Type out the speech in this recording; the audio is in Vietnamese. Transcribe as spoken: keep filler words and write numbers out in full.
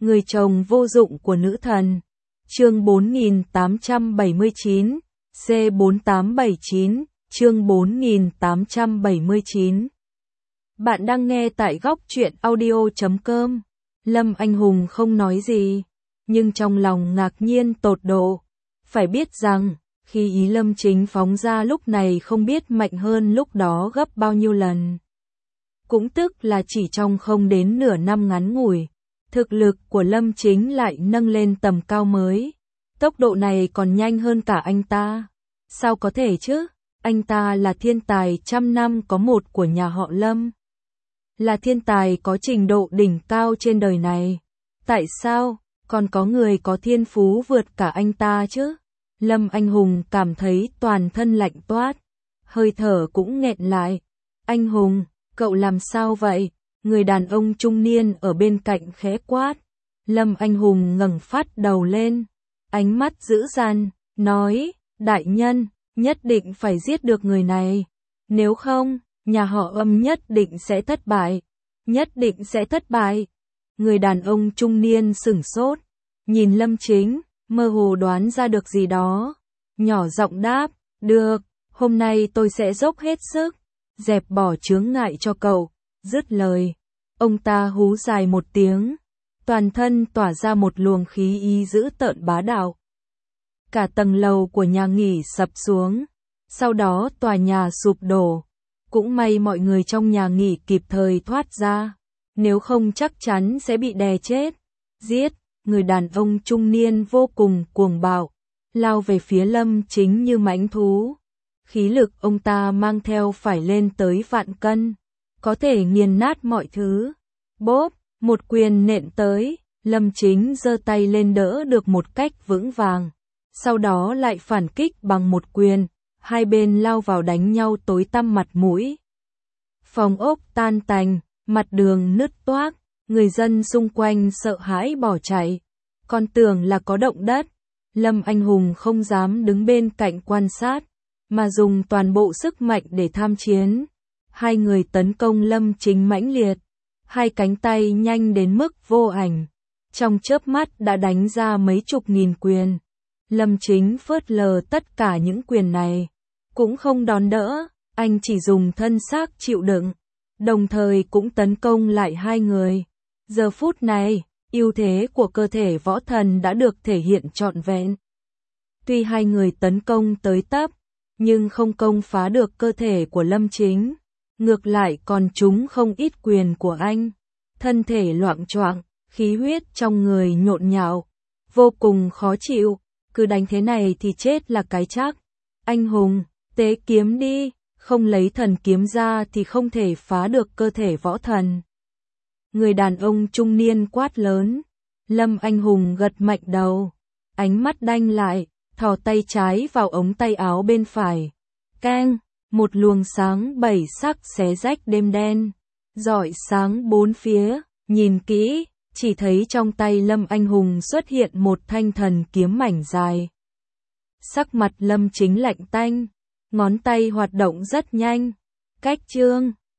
Người chồng vô dụng của nữ thần. Chương bốn nghìn tám trăm bảy mươi chín, C bốn tám bảy chín, chương bốn nghìn tám trăm bảy mươi chín. Bạn đang nghe tại góc truyện audio chấm com. Lâm Anh Hùng không nói gì, nhưng trong lòng ngạc nhiên tột độ. Phải biết rằng, khi ý Lâm Chính phóng ra lúc này không biết mạnh hơn lúc đó gấp bao nhiêu lần. Cũng tức là chỉ trong không đến nửa năm ngắn ngủi, thực lực của Lâm Chính lại nâng lên tầm cao mới. Tốc độ này còn nhanh hơn cả anh ta. Sao có thể chứ? Anh ta là thiên tài trăm năm có một của nhà họ Lâm. Là thiên tài có trình độ đỉnh cao trên đời này. Tại sao còn có người có thiên phú vượt cả anh ta chứ? Lâm Anh Hùng cảm thấy toàn thân lạnh toát, hơi thở cũng nghẹn lại. Anh Hùng, cậu làm sao vậy? Người đàn ông trung niên ở bên cạnh khẽ quát. Lâm Anh Hùng ngẩng phát đầu lên, ánh mắt dữ dằn, nói, đại nhân, nhất định phải giết được người này. Nếu không, nhà họ Âm nhất định sẽ thất bại. Nhất định sẽ thất bại. Người đàn ông trung niên sửng sốt, nhìn Lâm Chính, mơ hồ đoán ra được gì đó. Nhỏ giọng đáp, được, hôm nay tôi sẽ dốc hết sức, dẹp bỏ chướng ngại cho cậu. Dứt lời, ông ta hú dài một tiếng, toàn thân tỏa ra một luồng khí ý dữ tợn bá đạo. Cả tầng lầu của nhà nghỉ sập xuống, sau đó tòa nhà sụp đổ. Cũng may mọi người trong nhà nghỉ kịp thời thoát ra, nếu không chắc chắn sẽ bị đè chết. Giết, người đàn ông trung niên vô cùng cuồng bạo, lao về phía Lâm Chính như mãnh thú. Khí lực ông ta mang theo phải lên tới vạn cân, có thể nghiền nát mọi thứ. Bốp, một quyền nện tới, Lâm Chính giơ tay lên đỡ được một cách vững vàng, sau đó lại phản kích bằng một quyền, hai bên lao vào đánh nhau tối tăm mặt mũi. Phòng ốc tan tành, mặt đường nứt toác, người dân xung quanh sợ hãi bỏ chạy, còn tưởng là có động đất. Lâm Anh Hùng không dám đứng bên cạnh quan sát, mà dùng toàn bộ sức mạnh để tham chiến. Hai người tấn công Lâm Chính mãnh liệt, hai cánh tay nhanh đến mức vô ảnh, trong chớp mắt đã đánh ra mấy chục nghìn quyền. Lâm Chính phớt lờ tất cả những quyền này, cũng không đón đỡ, anh chỉ dùng thân xác chịu đựng, đồng thời cũng tấn công lại hai người. Giờ phút này, ưu thế của cơ thể võ thần đã được thể hiện trọn vẹn. Tuy hai người tấn công tới tấp, nhưng không công phá được cơ thể của Lâm Chính, ngược lại còn trúng không ít quyền của anh. Thân thể loạng choạng, khí huyết trong người nhộn nhạo, vô cùng khó chịu, cứ đánh thế này thì chết là cái chắc. Anh Hùng, tế kiếm đi, không lấy thần kiếm ra thì không thể phá được cơ thể võ thần. Người đàn ông trung niên quát lớn. Lâm Anh Hùng gật mạnh đầu, ánh mắt đanh lại, thò tay trái vào ống tay áo bên phải. Keng, một luồng sáng bảy sắc xé rách đêm đen, rọi sáng bốn phía, nhìn kỹ, chỉ thấy trong tay Lâm Anh Hùng xuất hiện một thanh thần kiếm mảnh dài. Sắc mặt Lâm Chính lạnh tanh, ngón tay hoạt động rất nhanh. Cách chương